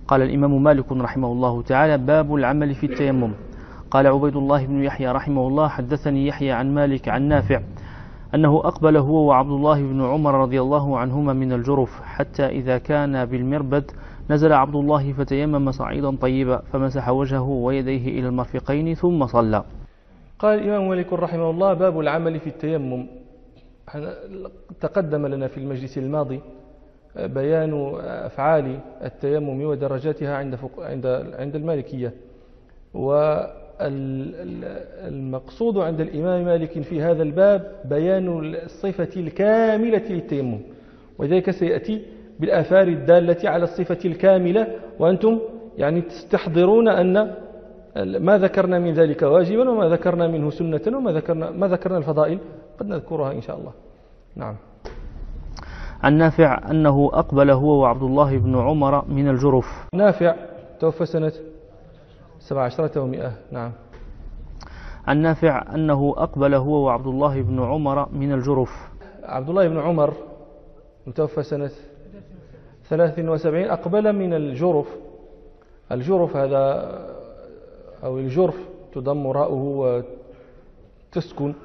قال الإمام مالك رحمه الله تعالى: باب العمل في التيمم. قال عبيد الله بن يحيى رحمه الله: حدثني يحيى عن مالك عن نافع أنه أقبل هو وعبد الله بن عمر رضي الله عنهما من الجرف، حتى إذا كان بالمربد نزل عبد الله فتيمم صعيدا طيبا فمسح وجهه ويديه إلى المرفقين ثم صلى. قال الإمام مالك رحمه الله: باب العمل في التيمم. تقدم لنا في المجلس الماضي بيان أفعال التيمم ودرجاتها عند المالكية، والمقصود عند الإمام مالك في هذا الباب بيان الصفة الكاملة للتيمم، وذلك سيأتي بالآثار الدالة على الصفة الكاملة، وأنتم يعني تستحضرون أن ما ذكرنا من ذلك واجبا وما ذكرنا منه سنة وما ذكرنا الفضائل قد نذكرها إن شاء الله. نعم. عن نافع أنه أقبل هو وعبد الله بن عمر من الجرف. نافع توفى سنة 17 و100. نعم. عن نافع أنه أقبل هو وعبد الله بن عمر من الجرف. عبد الله بن عمر متوفى سنة 73 أقبل من الجرف. الجرف هذا أو الجرف تضم راؤه وتسكن،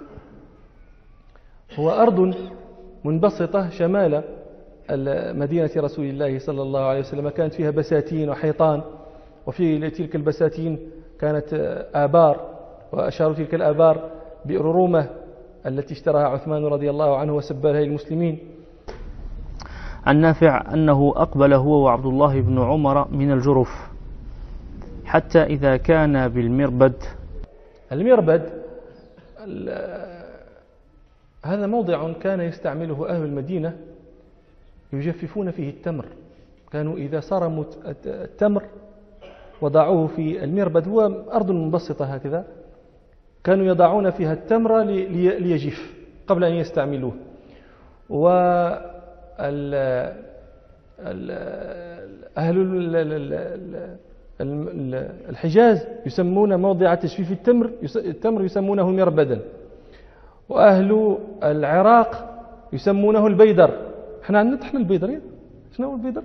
هو أرض منبسطة شمال مدينة رسول الله صلى الله عليه وسلم، كانت فيها بساتين وحيطان، وفي تلك البساتين كانت آبار، وأشار تلك الآبار بئر رومة التي اشتراها عثمان رضي الله عنه وسبلها للمسلمين. عن نافع أنه أقبل هو وعبد الله بن عمر من الجرف، حتى إذا كان بالمربد. المربد هذا موضع كان يستعمله أهل المدينة يجففون فيه التمر، كانوا إذا صرموا التمر وضعوه في المربد، هو أرض منبسطة هكذا، كانوا يضعون فيها التمر ليجف قبل أن يستعملوه. أهل الحجاز يسمون موضع تجفيف التمر يسمونه مربدا، وأهل العراق يسمونه البيدر. احنا عندنا طحن البيدر. شنو هو البيدر؟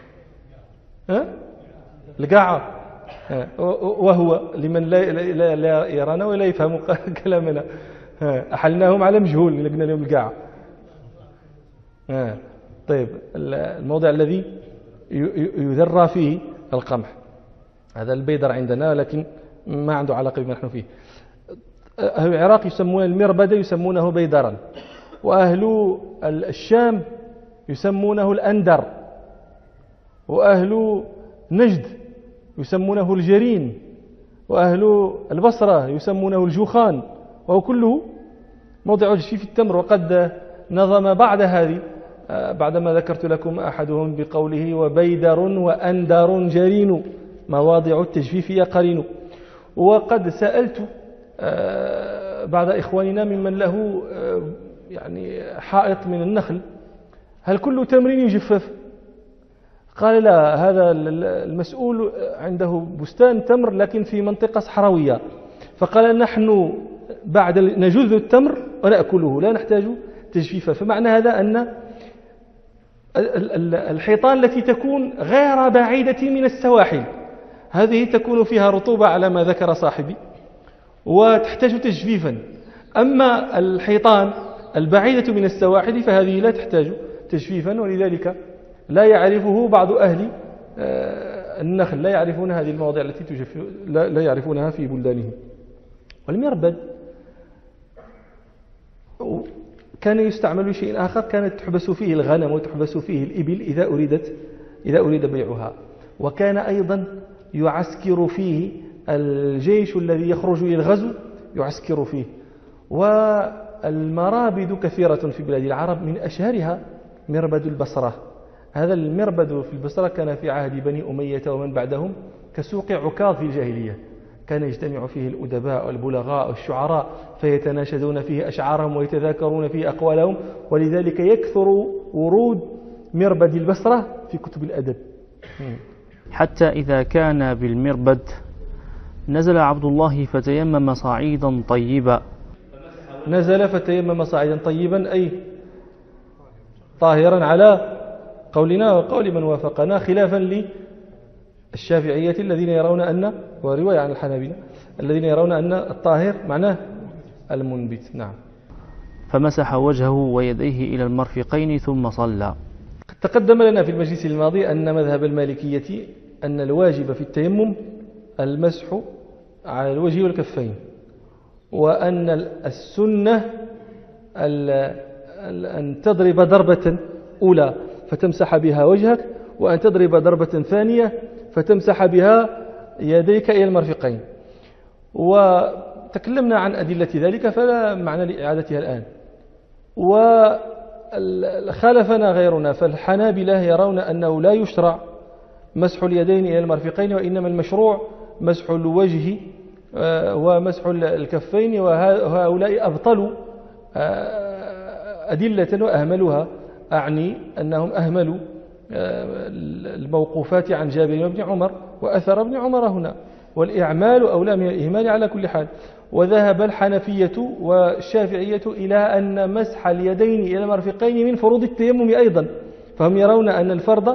القاعة. وهو لمن لا يرانا ولا يفهم كلامنا، أحلناهم على مجهول لقنا لهم القاعة. طيب، الموضع الذي يذرى فيه القمح هذا البيدر عندنا، لكن ما عنده علاقة بما نحن فيه. أهل العراق يسمون المربد يسمونه بيدرا، وأهل الشام يسمونه الأندر، وأهل نجد يسمونه الجرين، وأهل البصرة يسمونه الجوخان، وهو كله موضع تجفيف التمر. وقد نظم بعد هذه بعدما ذكرت لكم أحدهم بقوله: وبيدر وأندر جرين مواضع التجفيف يا قرين. وقد سألت بعض إخواننا ممن له يعني حائط من النخل: هل كل تمر يجفف؟ قال: لا، هذا المسؤول عنده بستان تمر لكن في منطقة صحراوية، فقال: نحن بعد نجذ التمر ونأكله لا نحتاج تجفيفا. فمعنى هذا أن الحيطان التي تكون غير بعيدة من السواحل هذه تكون فيها رطوبة على ما ذكر صاحبي وتحتاج تجفيفا، أما الحيطان البعيدة من السواحل فهذه لا تحتاج تجفيفا، ولذلك لا يعرفه بعض أهل النخل، لا يعرفون هذه المواضع التي تجفف، لا يعرفونها في بلدانهم. والمربد كان يستعمل شيء آخر، كانت تحبس فيه الغنم وتحبس فيه الإبل إذا أريد بيعها، وكان أيضا يعسكر فيه الجيش الذي يخرج للغزو، يعسكر فيه. والمرابد كثيرة في بلاد العرب، من أشهرها مربد البصرة. هذا المربد في البصرة كان في عهد بني أمية ومن بعدهم كسوق عكاظ في الجاهلية، كان يجتمع فيه الأدباء والبلغاء والشعراء فيتناشدون فيه أشعارهم ويتذاكرون فيه أقوالهم، ولذلك يكثر ورود مربد البصرة في كتب الأدب. حتى إذا كان بالمربد نزل عبد الله فتيمم صعيدا طيبا. نزل فتيمم صعيدا طيبا أي طاهرا على قولنا وقول من وافقنا، خلافا الشافعية الذين يرون أن، ورواية عن الحنابلة الذين يرون أن الطاهر معناه المنبت. نعم. فمسح وجهه ويديه إلى المرفقين ثم صلى. تقدم لنا في المجلس الماضي أن مذهب المالكية أن الواجب في التيمم المسح على الوجه والكفين، وأن السنة أن تضرب ضربة أولى فتمسح بها وجهك، وأن تضرب ضربة ثانية فتمسح بها يديك إلى المرفقين. وتكلمنا عن أدلة ذلك فلا معنى لإعادتها الآن. وخالفنا غيرنا، فالحنابلة يرون أنه لا يشرع مسح اليدين إلى المرفقين، وإنما المشروع مسح الوجه ومسح الكفين، وهؤلاء أبطلوا أدلة وأهملوها، أعني أنهم أهملوا الموقوفات عن جابر وابن عمر وأثر ابن عمر هنا، والإعمال أولى من الإهمال على كل حال. وذهب الحنفية والشافعية إلى أن مسح اليدين إلى المرفقين من فروض التيمم أيضا، فهم يرون أن الفرض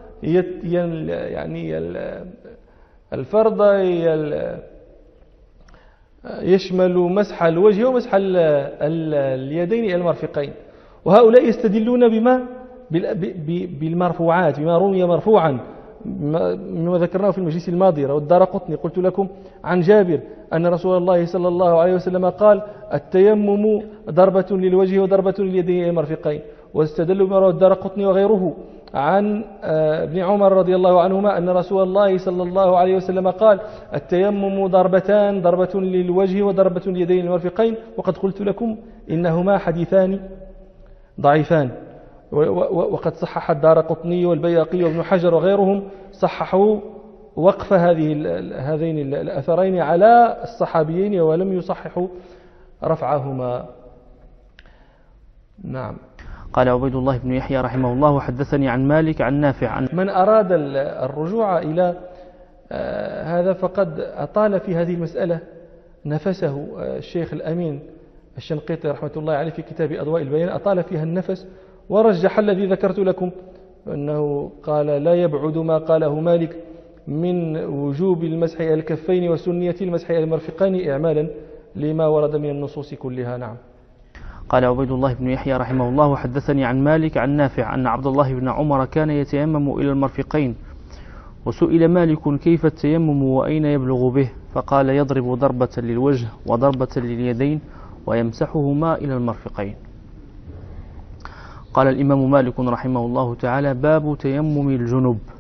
يعني الفرض يشمل مسح الوجه ومسح اليدين إلى المرفقين. وهؤلاء يستدلون بالمرفوعات، بما روي مرفوعا مما ذكرناه في المجلس الماضي. روى الدارقطني قلت لكم عن جابر أن رسول الله صلى الله عليه وسلم قال: التيمم ضربة للوجه وضربة لليدين إلى المرفقين. واستدلوا بما روى الدارقطني وغيره عن ابن عمر رضي الله عنهما أن رسول الله صلى الله عليه وسلم قال: التيمم ضربتان، ضربة للوجه وضربة لليدين إلى المرفقين. وقد قلت لكم إنهما حديثان ضعيفان، وقد صحح الدارقطني والبيهقي وابن حجر وغيرهم صححوا وقف هذين الأثرين على الصحابيين، ولم يصححوا رفعهما. نعم. قال عبيد الله بن يحيى رحمه الله: حدثني عن مالك عن نافع عن من أراد الرجوع إلى هذا فقد أطال في هذه المسألة نفسه الشيخ الأمين الشنقيطي رحمة الله عليه في كتاب أضواء البيان، أطال فيها النفس ورجح الذي ذكرت لكم، أنه قال: لا يبعد ما قاله مالك من وجوب المسح على الكفين وسنية المسح على المرفقين إعمالا لما ورد من النصوص كلها. نعم. قال عبيد الله بن يحيى رحمه الله: حدثني عن مالك عن نافع أن عبد الله بن عمر كان يتيمم إلى المرفقين، وسئل مالك كيف التيمم وأين يبلغ به، فقال: يضرب ضربة للوجه وضربة لليدين ويمسحهما إلى المرفقين. قال الإمام مالك رحمه الله تعالى: باب تيمم الجنب.